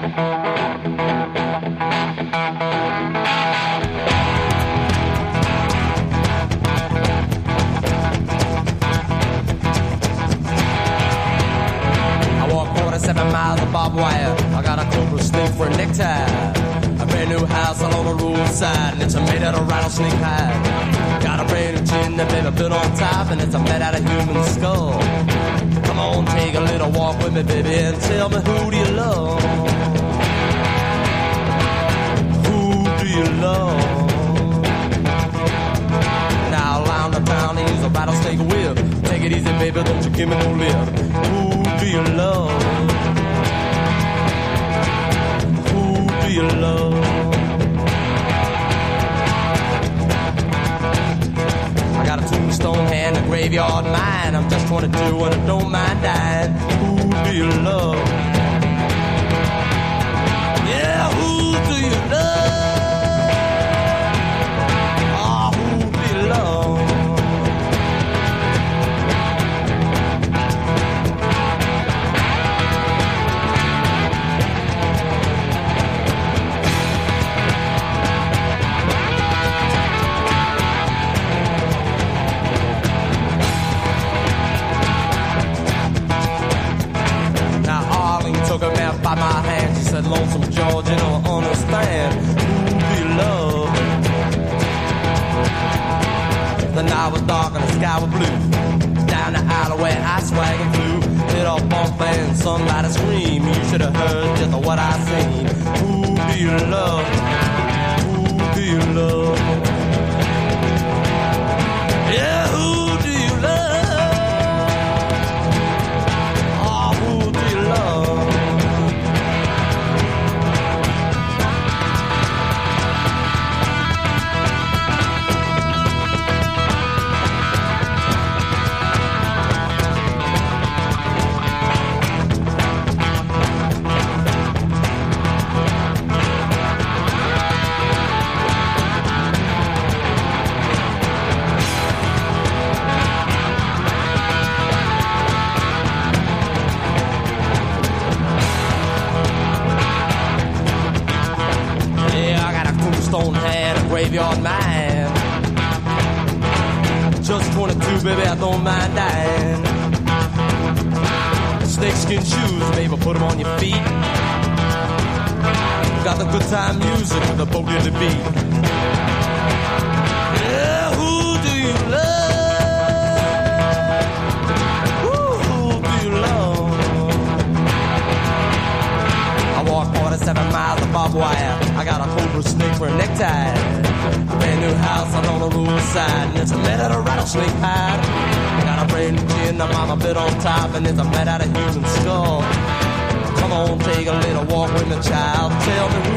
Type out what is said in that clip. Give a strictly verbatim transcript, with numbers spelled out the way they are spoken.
Seven miles of barbed wire. I got a cobra snake for a necktie. A brand new house along the roadside, and it's a made out of rattlesnake hide. Got a brand new chin that baby built on top, and it's a made out of human skull. Come on, take a little walk with me, baby, and tell me, who do you love? Who do you love? Now around the town, they use a rattlesnake whip. Take it easy, baby, don't you give me no lip. Who do you love? Who do you love? I got a tombstone hand, a graveyard mind. I'm just twenty-two and I don't mind dying. Who do you love? Yeah, who do you love? Ah, oh, who do you love? By my hand, she said, Lonesome George, you don't understand. Who do you love? The night was dark and the sky was blue. Down the alleyway, I swag and flew. Hit off bump and somebody scream. You should have heard just what I seen. Who do you love? Who do you love? Yeah, who do you love? Oh, who do you love? Graveyard man. Just twenty-two, baby, I don't mind dying. Snakeskin shoes, baby, put them on your feet. Got the good time music with the boat in the beat. Yeah, who do you love? Woo, who do you love? I walk forty-seven miles of barbed wire. I got a cobra snake for a necktie. A brand new house out on the roadside, and it's a made out of rattlesnake hide. Got a brand new chin, a mama bit on top, and it's a made out of human skull. Come on, take a little walk with me, child. Tell me